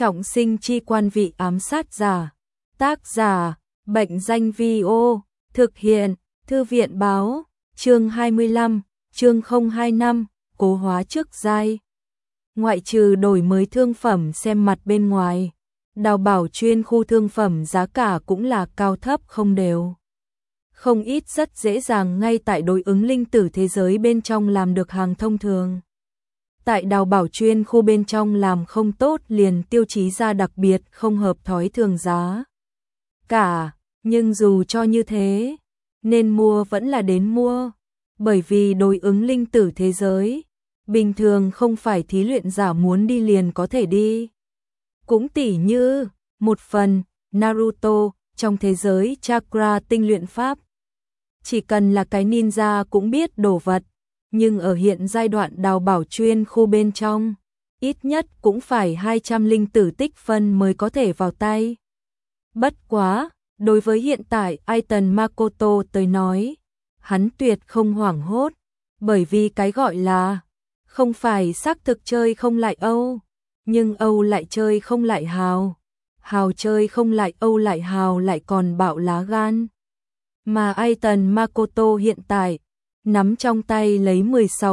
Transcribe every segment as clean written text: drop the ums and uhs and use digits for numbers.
Trọng sinh chi quan vị ám sát giả. Tác giả, Bệnh danh Vi-ô. Thực hiện, Thư viện báo. Chương 25, chương 025, cố hóa trước giai. Ngoại trừ đổi mới thương phẩm xem mặt bên ngoài, đào bảo chuyên khu thương phẩm giá cả cũng là cao thấp không đều. Không ít rất dễ dàng ngay tại đối ứng linh tử thế giới bên trong làm được hàng thông thường. Tại đào bảo chuyên khu bên trong làm không tốt liền tiêu chí ra đặc biệt không hợp thói thường giá cả, nhưng dù cho như thế, nên mua vẫn là đến mua, bởi vì đối ứng linh tử thế giới, bình thường không phải thí luyện giả muốn đi liền có thể đi. Cũng tỉ như, một phần, Naruto, trong thế giới chakra tinh luyện pháp. Chỉ cần là cái ninja cũng biết đồ vật, nhưng ở hiện giai đoạn đào bảo chuyên khu bên trong, ít nhất cũng phải 200 linh tử tích phân mới có thể vào tay. Bất quá, đối với hiện tại Aiton Makoto tới nói, hắn tuyệt không hoảng hốt, bởi vì cái gọi là không phải xác thực chơi không lại Âu, nhưng Âu lại chơi không lại Hào, Hào chơi không lại Âu lại Hào lại còn bạo lá gan. Mà Aiton Makoto hiện tại nắm trong tay lấy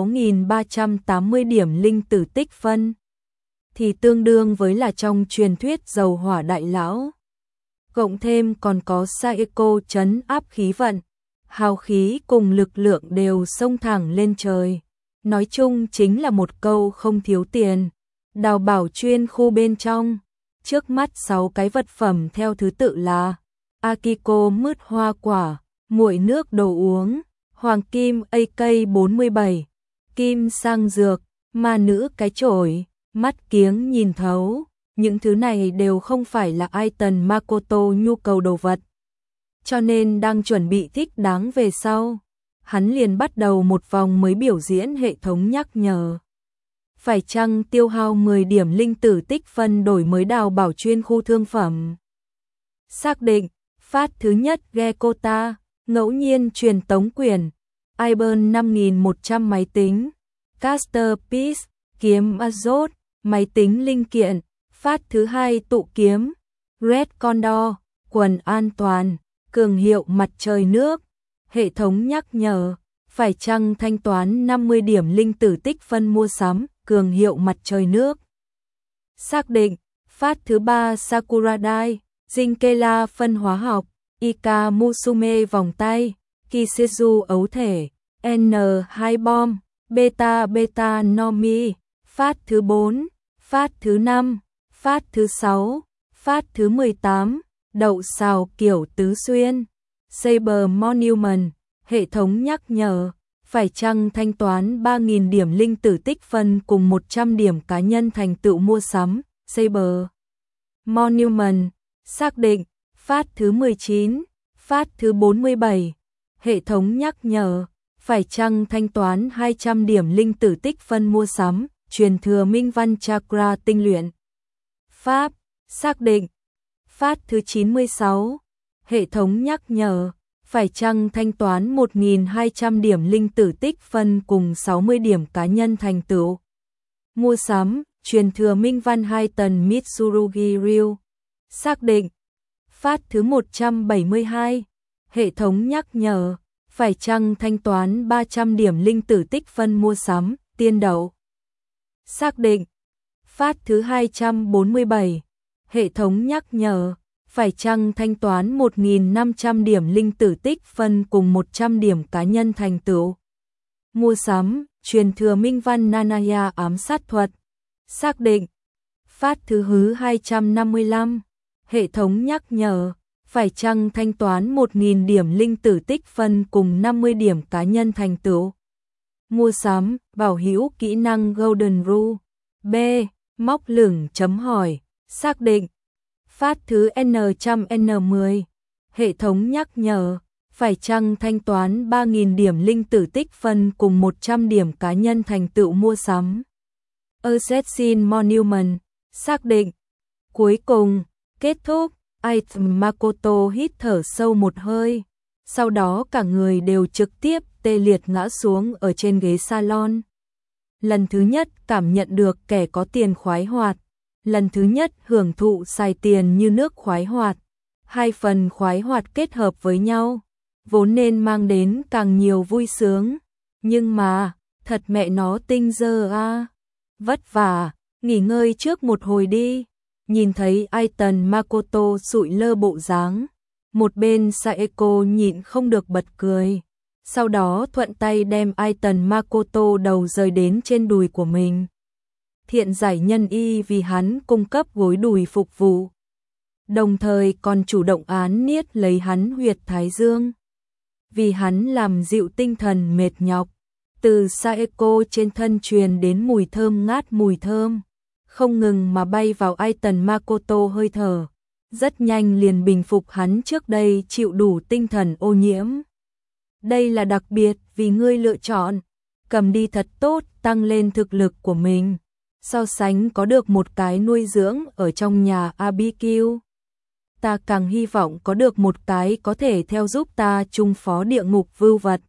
16.380 điểm linh tử tích phân, thì tương đương với là trong truyền thuyết dầu hỏa đại lão. Cộng thêm còn có Saeko trấn áp khí vận, hào khí cùng lực lượng đều xông thẳng lên trời. Nói chung chính là một câu không thiếu tiền. Đào bảo chuyên khu bên trong, trước mắt 6 cái vật phẩm theo thứ tự là Akiko mứt hoa quả, muội nước đồ uống, hoàng kim AK-47, kim sang dược, ma nữ cái chổi, mắt kiếng nhìn thấu. Những thứ này đều không phải là Aiton Makoto nhu cầu đồ vật. Cho nên đang chuẩn bị thích đáng về sau, hắn liền bắt đầu một vòng mới biểu diễn hệ thống nhắc nhở. Phải chăng tiêu hao 10 điểm linh tử tích phân đổi mới đào bảo chuyên khu thương phẩm. Xác định, phát thứ nhất Gekota, ngẫu nhiên truyền tống quyền, Iburn 5100 máy tính, Caster Piece, kiếm Azot, máy tính linh kiện, phát thứ hai tụ kiếm, Red Condor, quần an toàn, cường hiệu mặt trời nước, hệ thống nhắc nhở, phải chăng thanh toán 50 điểm linh tử tích phân mua sắm, cường hiệu mặt trời nước. Xác định, phát thứ ba Sakura Dai, Jinkela phân hóa học, Ika Musume vòng tay, Kisezu ấu thể, N2 bom, Beta Beta Nomi, phát thứ 4, phát thứ 5, phát thứ 6, phát thứ 18, đậu xào kiểu tứ xuyên, Saber Monument, hệ thống nhắc nhở, phải chăng thanh toán 3.000 điểm linh tử tích phân cùng 100 điểm cá nhân thành tựu mua sắm, Saber Monument, xác định, phát thứ 19, phát thứ 47, hệ thống nhắc nhở, phải chăng thanh toán 200 điểm linh tử tích phân mua sắm, truyền thừa minh văn chakra tinh luyện. Pháp, xác định, phát thứ 96, hệ thống nhắc nhở, phải chăng thanh toán 1.200 điểm linh tử tích phân cùng 60 điểm cá nhân thành tựu. Mua sắm, truyền thừa minh văn 2 tần Mitsurugi Ryu, xác định, phát thứ 172, hệ thống nhắc nhở, phải chăng thanh toán 300 điểm linh tử tích phân mua sắm, tiên đậu. Xác định, phát thứ 247, hệ thống nhắc nhở, phải chăng thanh toán 1.500 điểm linh tử tích phân cùng 100 điểm cá nhân thành tựu. Mua sắm, truyền thừa minh văn Nanaya ám sát thuật, xác định, phát thứ 255, hệ thống nhắc nhở, phải chăng thanh toán 1.000 điểm linh tử tích phân cùng 50 điểm cá nhân thành tựu. Mua sắm, bảo hữu kỹ năng Golden Rule. B. Móc lửng chấm hỏi, xác định, phát thứ N100N10, hệ thống nhắc nhở, phải chăng thanh toán 3.000 điểm linh tử tích phân cùng 100 điểm cá nhân thành tựu mua sắm. Assassin Monument, xác định. Cuối cùng, kết thúc, Aiton Makoto hít thở sâu một hơi, sau đó cả người đều trực tiếp tê liệt ngã xuống ở trên ghế salon. Lần thứ nhất cảm nhận được kẻ có tiền khoái hoạt, lần thứ nhất hưởng thụ xài tiền như nước khoái hoạt. Hai phần khoái hoạt kết hợp với nhau, vốn nên mang đến càng nhiều vui sướng. Nhưng mà, thật mẹ nó tinh dơ a. Vất vả, nghỉ ngơi trước một hồi đi. Nhìn thấy Aiton Makoto sụi lơ bộ dáng, một bên Saeko nhịn không được bật cười. Sau đó thuận tay đem Aiton Makoto đầu rời đến trên đùi của mình. Thiện giải nhân y vì hắn cung cấp gối đùi phục vụ. Đồng thời còn chủ động án niết lấy hắn huyệt thái dương. Vì hắn làm dịu tinh thần mệt nhọc. Từ Saeko trên thân truyền đến mùi thơm ngát mùi thơm. Không ngừng mà bay vào Aiton Makoto hơi thở. Rất nhanh liền bình phục hắn trước đây chịu đủ tinh thần ô nhiễm. Đây là đặc biệt vì ngươi lựa chọn. Cầm đi thật tốt, tăng lên thực lực của mình. So sánh có được một cái nuôi dưỡng ở trong nhà BBQ. Ta càng hy vọng có được một cái có thể theo giúp ta trung phó địa ngục vưu vật.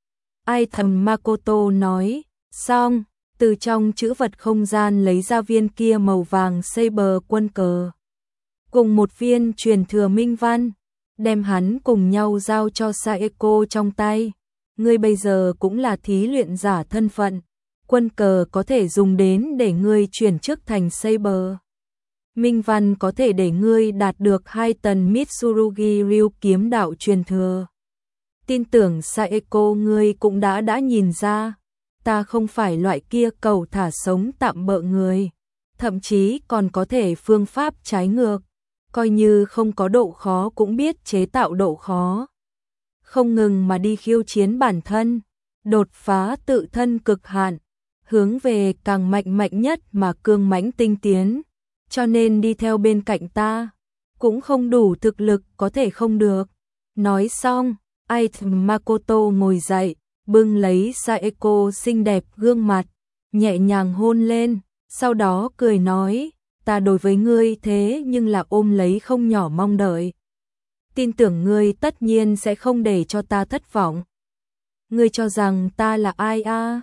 Aiton Makoto nói, xong, từ trong chữ vật không gian lấy ra viên kia màu vàng Saber quân cờ. Cùng một viên truyền thừa minh văn, đem hắn cùng nhau giao cho Saeko trong tay. Ngươi bây giờ cũng là thí luyện giả thân phận, quân cờ có thể dùng đến để ngươi chuyển chức thành Saber. Minh văn có thể để ngươi đạt được 2 tầng Mitsurugi Ryu kiếm đạo truyền thừa. Tin tưởng Saeko ngươi cũng đã nhìn ra, ta không phải loại kia cầu thả sống tạm bợ người, thậm chí còn có thể phương pháp trái ngược, coi như không có độ khó cũng biết chế tạo độ khó. Không ngừng mà đi khiêu chiến bản thân, đột phá tự thân cực hạn, hướng về càng mạnh nhất mà cương mãnh tinh tiến. Cho nên đi theo bên cạnh ta, cũng không đủ thực lực có thể không được. Nói xong, Aiton Makoto ngồi dậy, bưng lấy Saeko xinh đẹp gương mặt, nhẹ nhàng hôn lên, sau đó cười nói, ta đối với ngươi thế nhưng là ôm lấy không nhỏ mong đợi. Tin tưởng ngươi tất nhiên sẽ không để cho ta thất vọng. Ngươi cho rằng ta là ai a?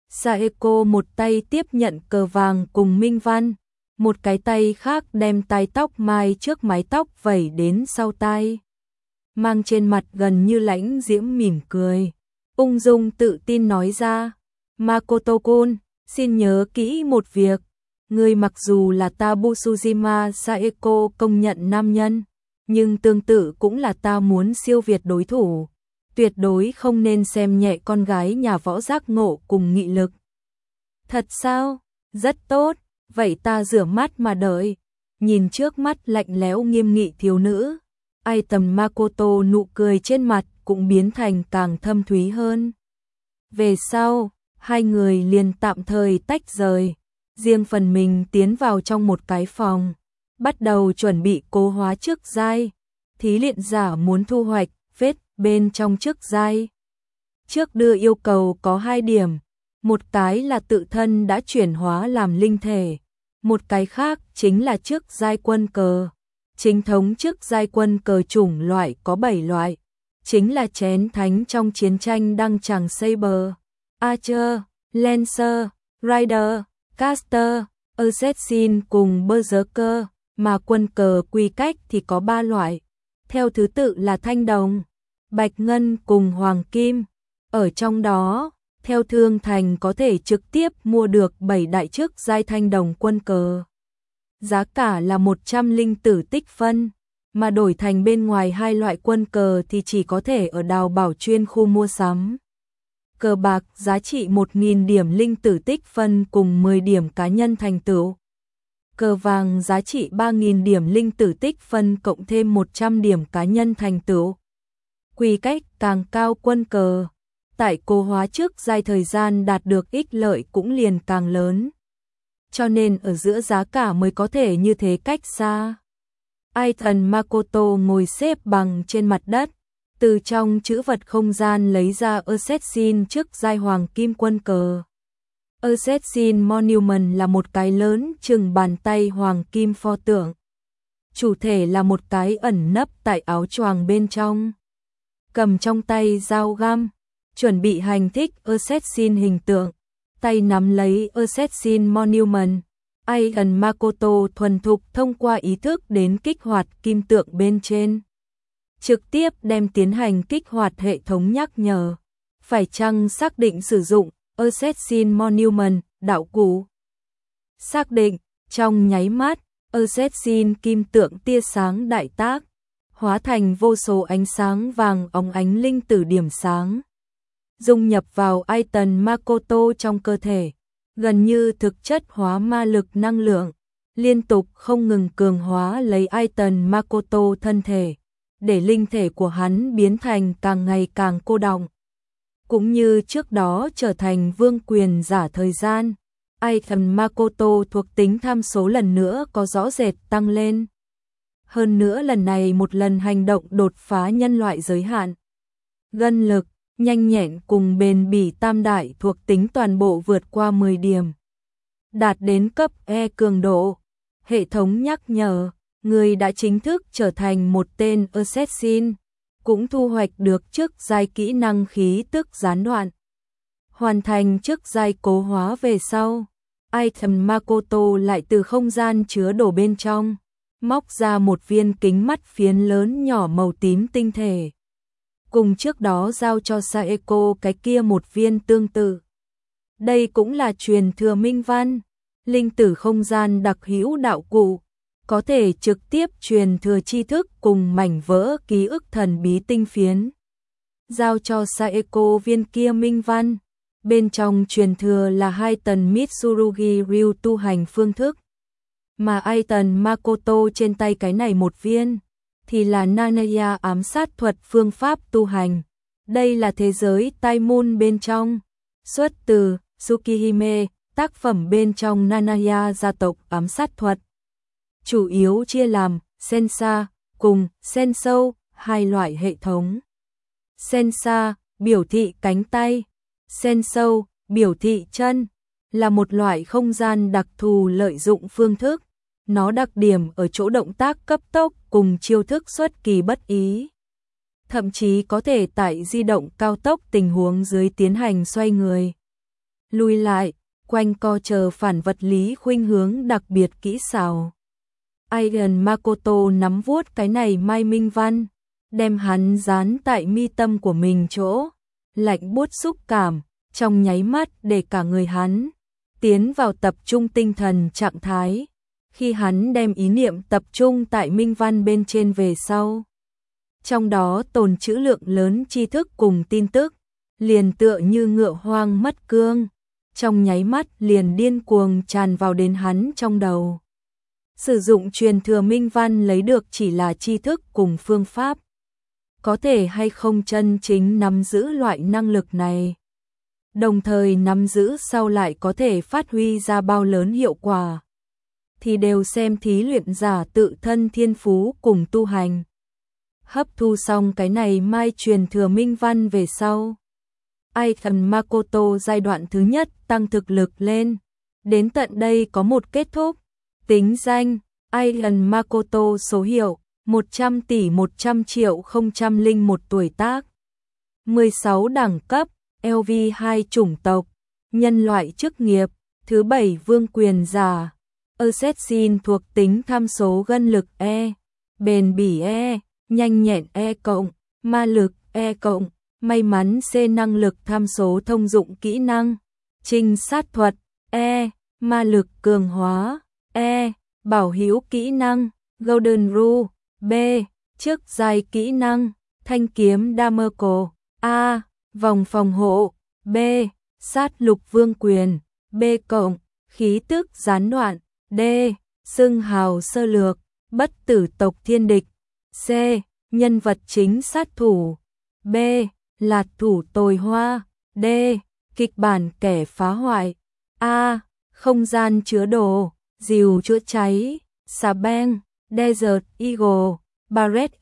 Saeko một tay tiếp nhận cờ vàng cùng minh văn. Một cái tay khác đem tai tóc mai trước mái tóc vẩy đến sau tai. Mang trên mặt gần như lãnh diễm mỉm cười. Ung dung tự tin nói ra. Makoto-kun, xin nhớ kỹ một việc. Ngươi mặc dù là ta Busujima Saeko công nhận nam nhân. Nhưng tương tự cũng là ta muốn siêu việt đối thủ. Tuyệt đối không nên xem nhẹ con gái nhà võ giác ngộ cùng nghị lực. Thật sao? Rất tốt. Vậy ta rửa mắt mà đợi. Nhìn trước mắt lạnh lẽo nghiêm nghị thiếu nữ, Aiton Makoto nụ cười trên mặt cũng biến thành càng thâm thúy hơn. Về sau, hai người liền tạm thời tách rời, riêng phần mình tiến vào trong một cái phòng, bắt đầu chuẩn bị cố hóa chức giai. Thí luyện giả muốn thu hoạch vết bên trong chức giai. Trước đưa yêu cầu có 2 điểm, một cái là tự thân đã chuyển hóa làm linh thể. Một cái khác chính là chức giai quân cờ. Chính thống chức giai quân cờ chủng loại có 7 loại. Chính là chén thánh trong chiến tranh đăng tràng Saber, Archer, Lancer, Rider, Caster, Assassin cùng Berserker. Mà quân cờ quy cách thì có 3 loại. Theo thứ tự là thanh đồng, bạch ngân cùng hoàng kim. Ở trong đó, theo thương thành có thể trực tiếp mua được 7 đại chức giai thanh đồng quân cờ. Giá cả là 100 linh tử tích phân, mà đổi thành bên ngoài 2 loại quân cờ thì chỉ có thể ở đào bảo chuyên khu mua sắm. Cờ bạc giá trị 1.000 điểm linh tử tích phân cùng 10 điểm cá nhân thành tựu. Cờ vàng giá trị 3.000 điểm linh tử tích phân cộng thêm 100 điểm cá nhân thành tựu. Quy cách càng cao quân cờ, tại cố hóa trước giai thời gian đạt được ích lợi cũng liền càng lớn. Cho nên ở giữa giá cả mới có thể như thế cách xa. Aiton Makoto ngồi xếp bằng trên mặt đất, từ trong chữ vật không gian lấy ra Assassin trước giai hoàng kim quân cờ. Assassin Monument là một cái lớn chừng bàn tay hoàng kim pho tượng. Chủ thể là một cái ẩn nấp tại áo choàng bên trong. Cầm trong tay dao găm, chuẩn bị hành thích Assassin hình tượng, tay nắm lấy Assassin Monument, Aidan Makoto thuần thục thông qua ý thức đến kích hoạt kim tượng bên trên. Trực tiếp đem tiến hành kích hoạt hệ thống nhắc nhở. Phải chăng xác định sử dụng Assassin Monument, đạo cụ. Xác định, trong nháy mắt, Assassin kim tượng tia sáng đại tác, hóa thành vô số ánh sáng vàng óng ánh linh tử điểm sáng. Dung nhập vào Aidan Makoto trong cơ thể, gần như thực chất hóa ma lực năng lượng, liên tục không ngừng cường hóa lấy Aidan Makoto thân thể, để linh thể của hắn biến thành càng ngày càng cô đọng. Cũng như trước đó trở thành vương quyền giả thời gian, Aidan Makoto thuộc tính tham số lần nữa có rõ rệt tăng lên. Hơn nữa lần này một lần hành động đột phá nhân loại giới hạn. Gân lực, nhanh nhẹn cùng bền bỉ tam đại thuộc tính toàn bộ vượt qua 10 điểm. Đạt đến cấp E cường độ. Hệ thống nhắc nhở, người đã chính thức trở thành một tên Assassin, cũng thu hoạch được chức giai kỹ năng khí tức gián đoạn. Hoàn thành chức giai cố hóa về sau, Aidan Makoto lại từ không gian chứa đồ bên trong, móc ra một viên kính mắt phiến lớn nhỏ màu tím tinh thể. Cùng trước đó giao cho Saeko cái kia một viên tương tự. Đây cũng là truyền thừa minh văn, linh tử không gian đặc hữu đạo cụ, có thể trực tiếp truyền thừa tri thức cùng mảnh vỡ ký ức thần bí tinh phiến. Giao cho Saeko viên kia minh văn, bên trong truyền thừa là 2 tầng Mitsurugi Ryu tu hành phương thức, mà Aidan Makoto trên tay cái này một viên thì là Nanaya ám sát thuật phương pháp tu hành. Đây là thế giới Tai Môn bên trong, xuất từ Tsukihime, tác phẩm bên trong Nanaya gia tộc ám sát thuật. Chủ yếu chia làm Sensa cùng Sensou, hai loại hệ thống. Sensa biểu thị cánh tay, Sensou biểu thị chân, là một loại không gian đặc thù lợi dụng phương thức. Nó đặc điểm ở chỗ động tác cấp tốc cùng chiêu thức xuất kỳ bất ý. Thậm chí có thể tại di động cao tốc tình huống dưới tiến hành xoay người, lùi lại, quanh co chờ phản vật lý khuynh hướng đặc biệt kỹ xảo. Aidan Makoto nắm vuốt cái này mai minh văn, đem hắn dán tại mi tâm của mình chỗ, lạnh buốt xúc cảm, trong nháy mắt để cả người hắn tiến vào tập trung tinh thần trạng thái. Khi hắn đem ý niệm tập trung tại minh văn bên trên về sau, trong đó tồn trữ lượng lớn tri thức cùng tin tức, liền tựa như ngựa hoang mất cương, trong nháy mắt liền điên cuồng tràn vào đến hắn trong đầu. Sử dụng truyền thừa minh văn lấy được chỉ là tri thức cùng phương pháp, có thể hay không chân chính nắm giữ loại năng lực này, đồng thời nắm giữ sau lại có thể phát huy ra bao lớn hiệu quả, thì đều xem thí luyện giả tự thân thiên phú cùng tu hành. Hấp thu xong cái này mai truyền thừa minh văn về sau, Aidan Makoto giai đoạn thứ nhất tăng thực lực lên, đến tận đây có một kết thúc. Tính danh Aidan Makoto, số hiệu 100 tỷ 100 triệu 001 tuổi tác, 16 đẳng cấp, LV2 chủng tộc, nhân loại chức nghiệp, thứ 7 vương quyền giả. Assassin thuộc tính tham số gân lực E, bền bỉ E, nhanh nhẹn E+, ma lực E+, may mắn C, năng lực tham số thông dụng kỹ năng, trinh sát thuật E, ma lực cường hóa E, bảo hữu kỹ năng, Golden Rule B, trước giai kỹ năng, thanh kiếm Damerco A, vòng phòng hộ B, sát lục vương quyền B+, khí tức gián đoạn D, xưng hào sơ lược, bất tử tộc thiên địch C, nhân vật chính sát thủ B, lạt thủ tồi hoa D, kịch bản kẻ phá hoại A, không gian chứa đồ, diều chữa cháy Sabeng, Desert Eagle, Barrett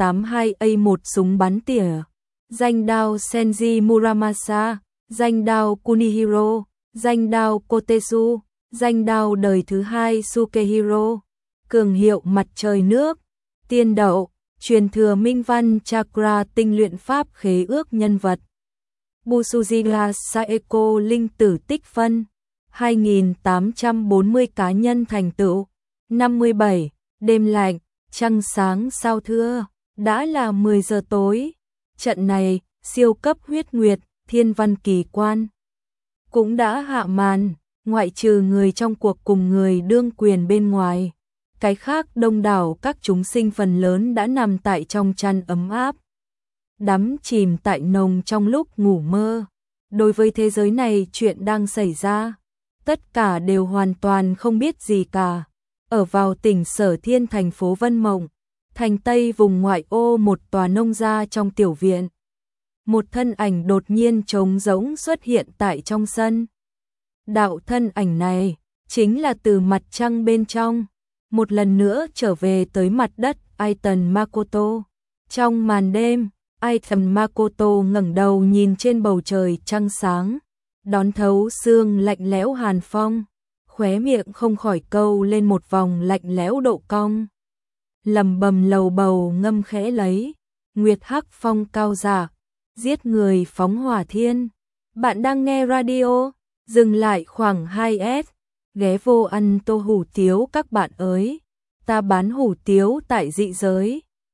M82A1 súng bắn tỉa, danh đao Senji Muramasa, danh đao Kunihiro, danh đao Kotetsu, danh đao đời thứ 2 Sukehiro, cường hiệu mặt trời nước, tiên đậu, truyền thừa minh văn chakra tinh luyện pháp khế ước nhân vật. Busujira Saeko linh tử tích phân 2840 cá nhân thành tựu. 57. Đêm lạnh, trăng sáng sao thưa, đã là 10 giờ tối. Trận này, siêu cấp huyết nguyệt, thiên văn kỳ quan cũng đã hạ màn, ngoại trừ người trong cuộc cùng người đương quyền bên ngoài. Cái khác đông đảo các chúng sinh phần lớn đã nằm tại trong chăn ấm áp, đắm chìm tại nồng trong lúc ngủ mơ. Đối với thế giới này chuyện đang xảy ra, tất cả đều hoàn toàn không biết gì cả. Ở vào tỉnh Sở Thiên thành phố Vân Mộng, thành Tây vùng ngoại ô một tòa nông gia trong tiểu viện. Một thân ảnh đột nhiên trống rỗng xuất hiện tại trong sân. Đạo thân ảnh này chính là từ mặt trăng bên trong, một lần nữa trở về tới mặt đất Aiton Makoto. Trong màn đêm, Aiton Makoto ngẩng đầu nhìn trên bầu trời trăng sáng, đón thấu sương lạnh lẽo hàn phong, khóe miệng không khỏi câu lên một vòng lạnh lẽo độ cong. Lầm bầm lầu bầu ngâm khẽ lấy, nguyệt hắc phong cao dạ, giết người phóng hỏa thiên. Bạn đang nghe radio, dừng lại khoảng 2S, ghé vô ăn tô hủ tiếu các bạn ơi. Ta bán hủ tiếu tại dị giới.